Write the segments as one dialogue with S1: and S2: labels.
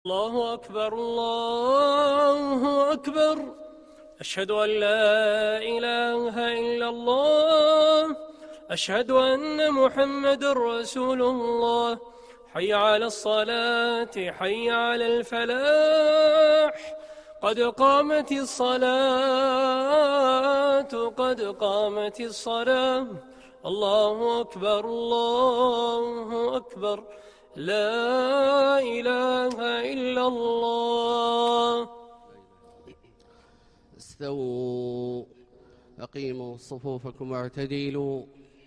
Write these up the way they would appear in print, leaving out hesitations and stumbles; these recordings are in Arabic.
S1: الله أكبر الله أكبر. أشهد أن لا إله إلا الله. أشهد أن محمد رسول الله. حي على الصلاة، حي على الفلاح. قد قامت الصلاة، قد قامت الصلاة. الله أكبر الله أكبر. لا إله إلا الله.
S2: استووا، أقيموا صفوفكم واعتدلوا.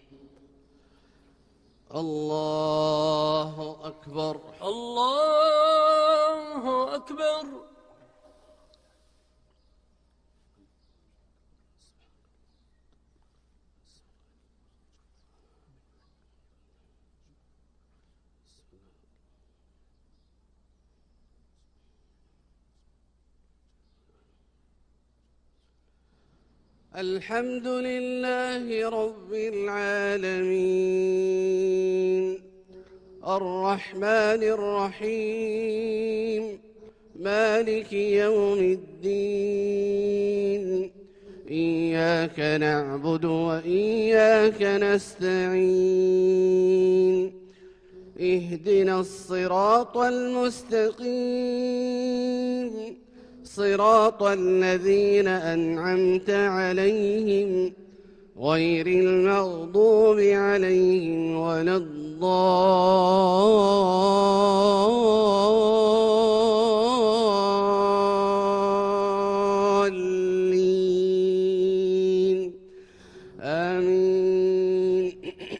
S2: الله أكبر
S1: الله أكبر.
S2: الحمد لله رب العالمين، الرحمن الرحيم، مالك يوم الدين. إياك نعبد وإياك نستعين. اهدنا الصراط المستقيم، صراط الذين أنعمت عليهم غير المغضوب عليهم ولا الضالين. آمين.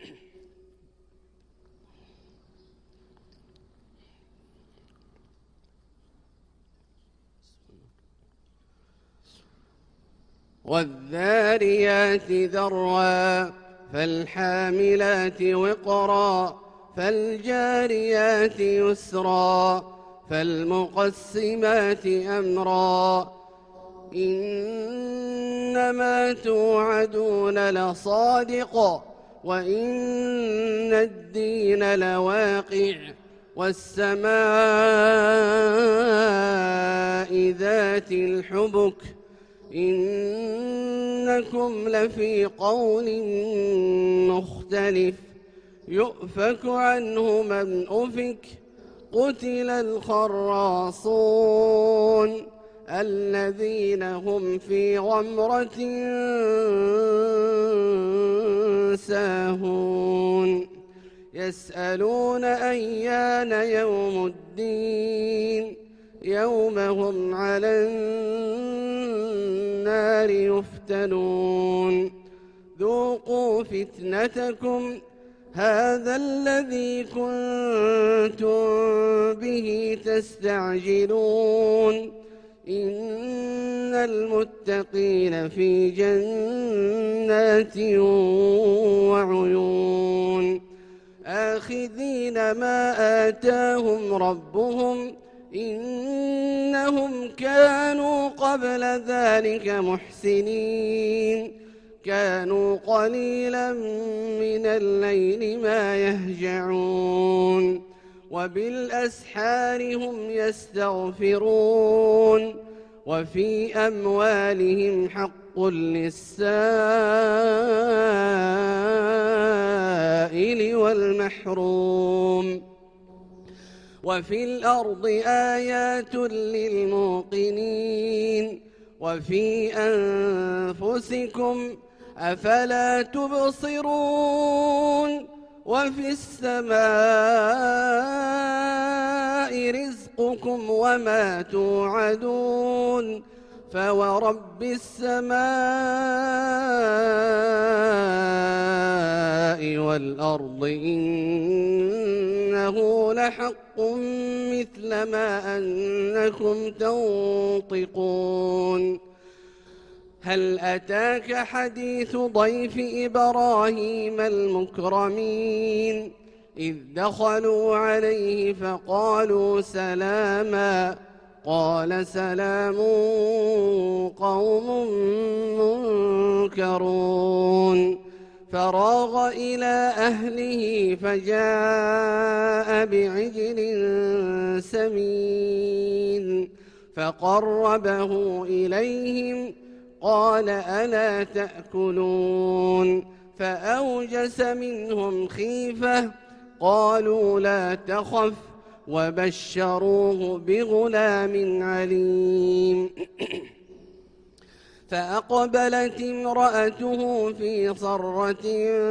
S2: والذاريات ذروا، فالحاملات وقرا، فالجاريات يسرا، فالمقسمات أمرا. إنما توعدون لصادق، وإن الدين لواقع. والسماء ذات الحبك، إنكم لفي قول مختلف. يؤفك عنه من أفك. قتل الخراصون الذين هم في غمرة ساهون. يسألون أيان يوم الدين، يوم هم على النار يفتنون. ذوقوا فتنتكم هذا الذي كنتم به تستعجلون. إن المتقين في جنات وعيون، آخذين ما آتاهم ربهم. إنهم كانوا قبل ذلك محسنين. كانوا قليلا من الليل ما يهجعون، وبالأسحار هم يستغفرون. وفي أموالهم حق للسائل والمحروم. وفي الأرض آيات للموقنين. وفي أنفسكم أفلا تبصرون. وفي السماء رزقكم وما توعدون. فورب السماء والأرض إنه لحق مثل ما أنكم تنطقون. هل أتاك حديث ضيف إبراهيم المكرمين؟ إذ دخلوا عليه فقالوا سلاما. قال سلام قوم منكرون. فراغ إلى أهله فجاء بعجل سمين فقربه إليهم قال ألا تأكلون فأوجس منهم خيفة قالوا لا تخف وبشروه بغلام عليم فأقبلت امرأته في صرة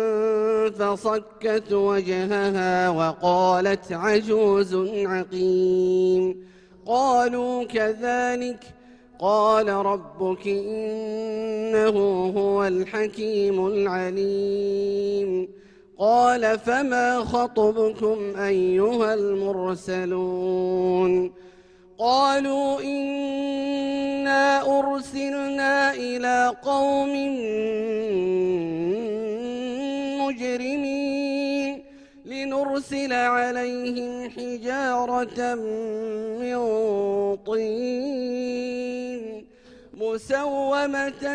S2: فصكت وجهها وقالت عجوز عقيم قالوا كذلك قال ربك إنه هو الحكيم العليم قال فما خطبكم أيها المرسلون قالوا إنا أرسلنا إلى قوم مجرمين لنرسل عليهم حجارة من طين مسومة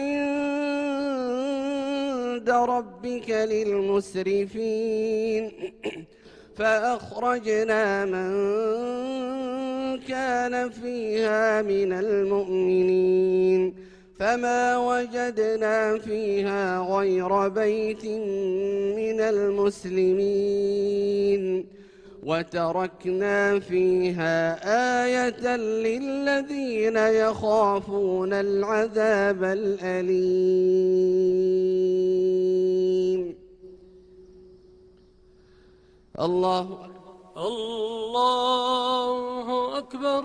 S2: عند ربك للمسرفين فأخرجنا من كان فيها من المؤمنين فما وجدنا فيها غير بيت من المسلمين وتركنا فيها آية للذين يخافون العذاب الأليم. الله أكبر.
S1: الله أكبر.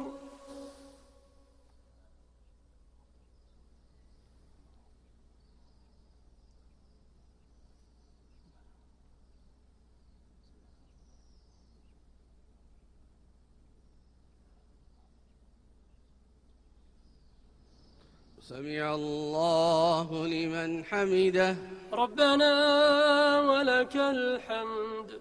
S2: سمع الله لمن حمده.
S1: ربنا ولك الحمد.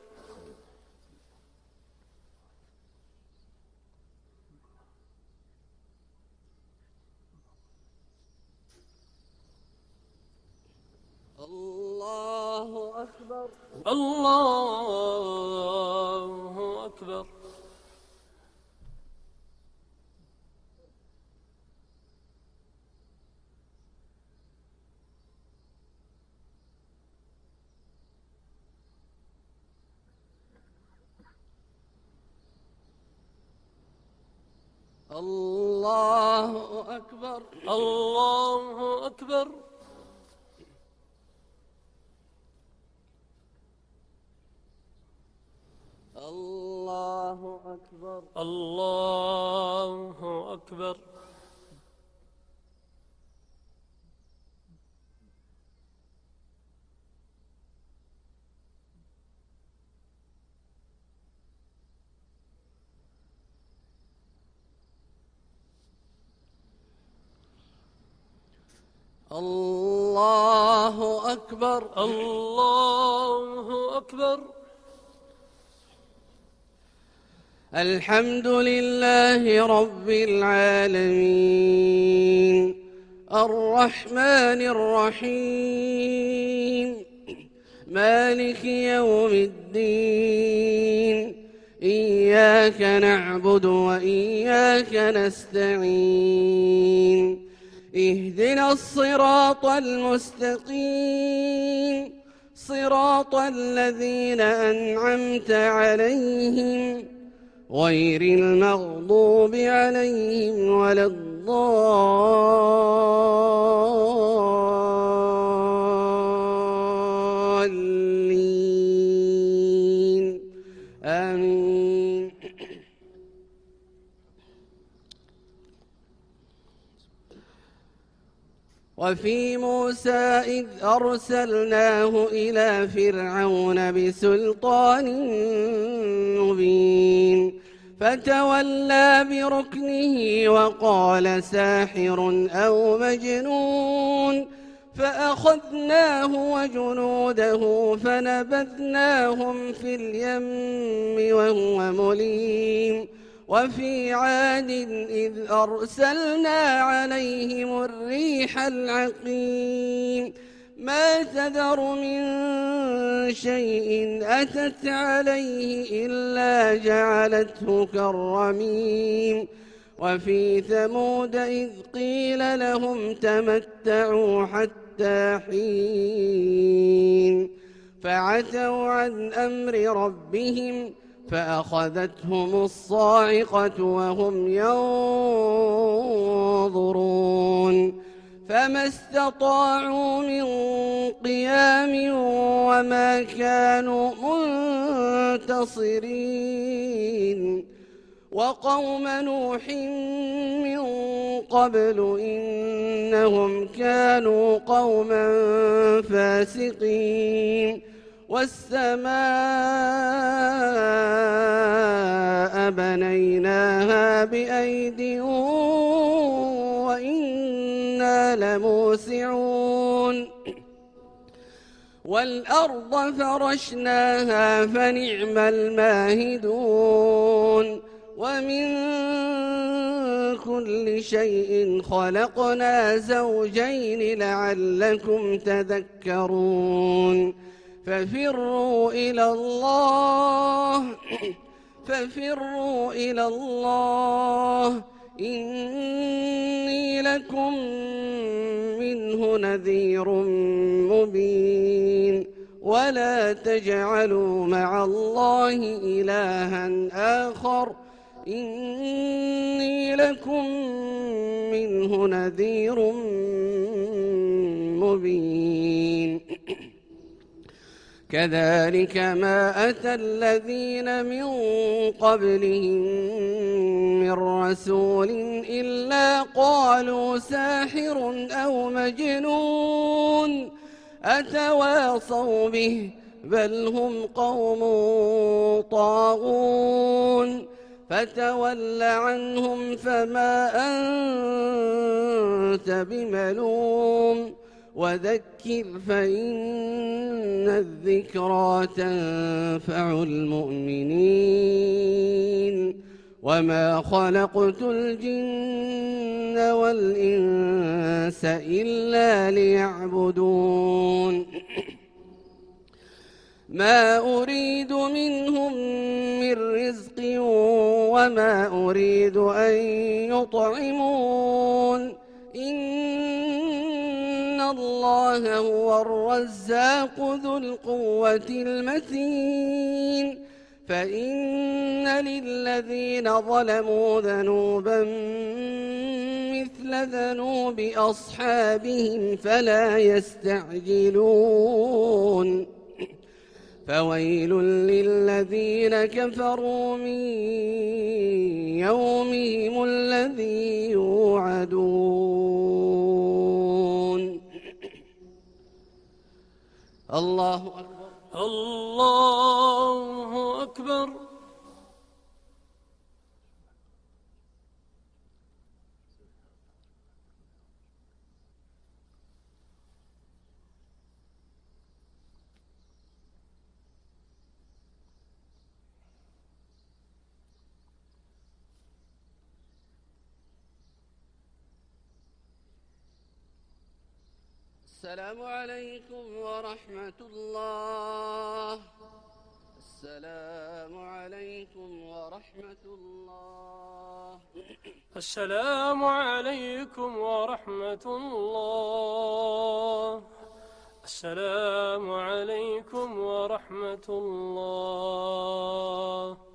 S2: الله أكبر.
S1: الله أكبر.
S2: الله أكبر.
S1: الله أكبر.
S2: الله أكبر.
S1: الله أكبر.
S2: الله أكبر.
S1: الله أكبر.
S2: الحمد لله رب العالمين الرحمن الرحيم مالك يوم الدين إياك نعبد وإياك نستعين اهدنا الصراط المستقيم صراط الذين أنعمت عليهم غير المغضوب عليهم ولا الضالين آمين. وفي موسى إذ أرسلناه إلى فرعون بسلطان مبين فتولى بركنه وقال ساحر أو مجنون فأخذناه وجنوده فنبذناهم في اليم وهو مليم. وفي عاد إذ أرسلنا عليهم الريح العقيم ما تذر من شيء أتت عليه إلا جعلته كالرميم وفي ثمود إذ قيل لهم تمتعوا حتى حين فعتوا عن أمر ربهم فأخذتهم الصاعقة وهم ينظرون فما استطاعوا من قيام وما كانوا منتصرين وقوم نوح من قبل إنهم كانوا قوما فاسقين والسماء بنيناها بأيد وإنا لموسعون والأرض فرشناها فنعم الماهدون ومن كل شيء خلقنا زوجين لعلكم تذكرون ففروا إلى الله إني لكم منه نذير مبين ولا تجعلوا مع الله إلها آخر إني لكم منه نذير مبين كذلك ما أتى الذين من قبلهم من رسول إلا قالوا ساحر أو مجنون أتواصوا به بل هم قوم طاغون فتول عنهم فما أنت بملوم وذكر فإن الذكرى تنفع المؤمنين وما خلقت الجن والإنس إلا ليعبدون ما أريد منهم من رزق وما أريد أن يطعمون إن الله هو الرزاق ذو القوة المتين فإن للذين ظلموا ذنوبا مثل ذنوب أصحابهم فلا يستعجلون فويل للذين كفروا من يومهم الذي يوعدون الله أكبر
S1: الله أكبر
S2: السلام عليكم ورحمة الله. السلام عليكم ورحمة الله.
S1: السلام عليكم ورحمة الله. السلام عليكم ورحمة الله.